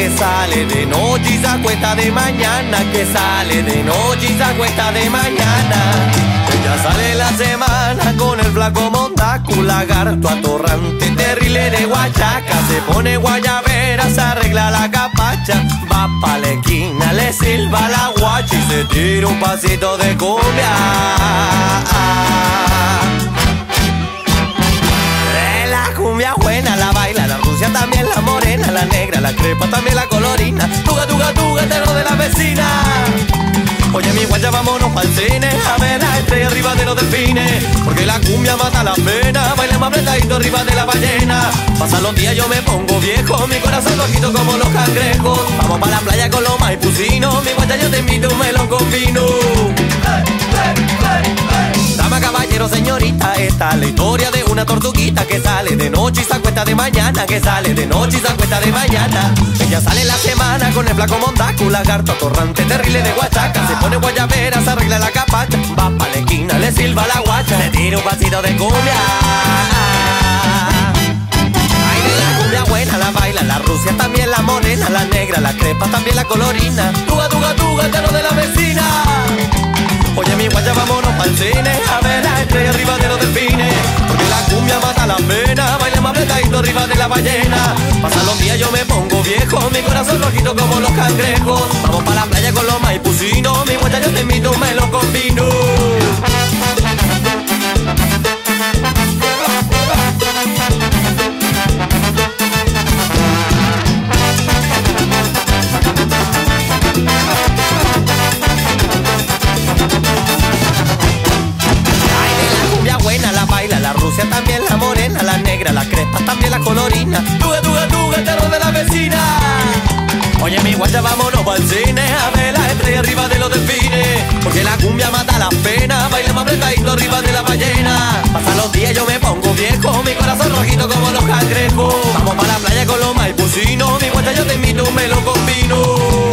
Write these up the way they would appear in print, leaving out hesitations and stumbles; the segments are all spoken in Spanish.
que sale de noche y se acuesta de mañana, que sale de noche y se acuesta de mañana. Ella sale la semana con el flaco montaco, lagarto atorrante, terrible de guachaca. Se pone guayabera, se arregla la capacha, va pa' la esquina, le silba la guacha y se tira un pasito de cumbia. La cumbia buena la baila, la rusia también, la morena, la negra, la crepa también, la colorina. Tuga, tuga, tuga, terror de la vecina. Oye mi guacha, vámonos pa'l cine a ver la estrella arriba de los delfines, porque la cumbia mata la pena, baila más apretadito arriba de la ballena. Pasan los días yo me pongo viejo, mi corazón rojito como los cangrejos. Vamos pa' la playa con los maipucinos, mi guacha yo te invito un melón con vino. Dama, caballero, señorita, esta es la historia de una tortuguita que sale de noche y se acuesta de mañana, que sale de noche y se acuesta de mañana. Ella sale la semana con el flaco montaco, lagarto atorrante, terrible de guachaca. Se pone guayabera, se arregla la capacha, va pa' la esquina, le silba la guacha, le tira un pasito de cumbia. Ay, de la cumbia buena la baila, la rusia también, la morena, la negra, la crepa también, la colorina. Tuga, tuga, tuga, el terror de la vecina. Oye mi guacha, vámonos pa'l cine a ver la estrella arriba de los delfines, porque la cumbia mata la pena, baila más apretadito arriba de la ballena. Pasan los días yo me pongo viejo, mi corazón rojito como los cangrejos. Vamos pa' la playa con los maipucinos, mi guacha yo te invito un melón con vino. La rusia también, la morena, la negra, la crepa también, la colorina. Tuga, tuga, tuga, el terror de la vecina. Oye mi guacha, vámonos pa'l cine a ver la estrella arriba de los delfines, porque la cumbia mata la pena, baila más apretadito arriba de la ballena. Pasan los días yo me pongo viejo, mi corazón rojito como los cangrejos. Vamos pa' la playa con los maipucinos, mi guacha yo te invito un melón con vino.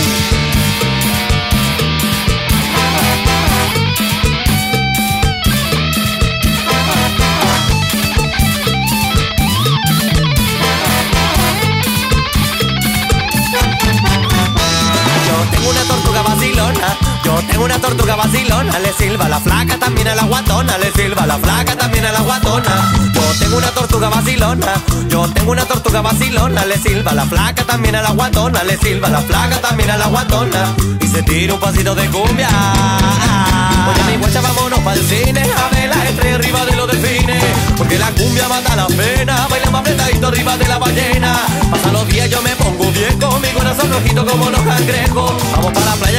Yo tengo una tortuga vacilona, le silba la flaca también a la guatona, le silba la flaca también a la guatona. Yo tengo una tortuga vacilona, yo tengo una tortuga vacilona, le silba la flaca también a la guatona, le silba la flaca también a la guatona, y se tira un pasito de cumbia. Oye mi guacha, vámonos pa'l cine a ver la estrella arriba de los delfines, porque la cumbia mata la pena, baila más apretadito arriba de la ballena. Pasan los días yo me pongo viejo, mi corazón rojito como los cangrejos. Vamos pa' la playa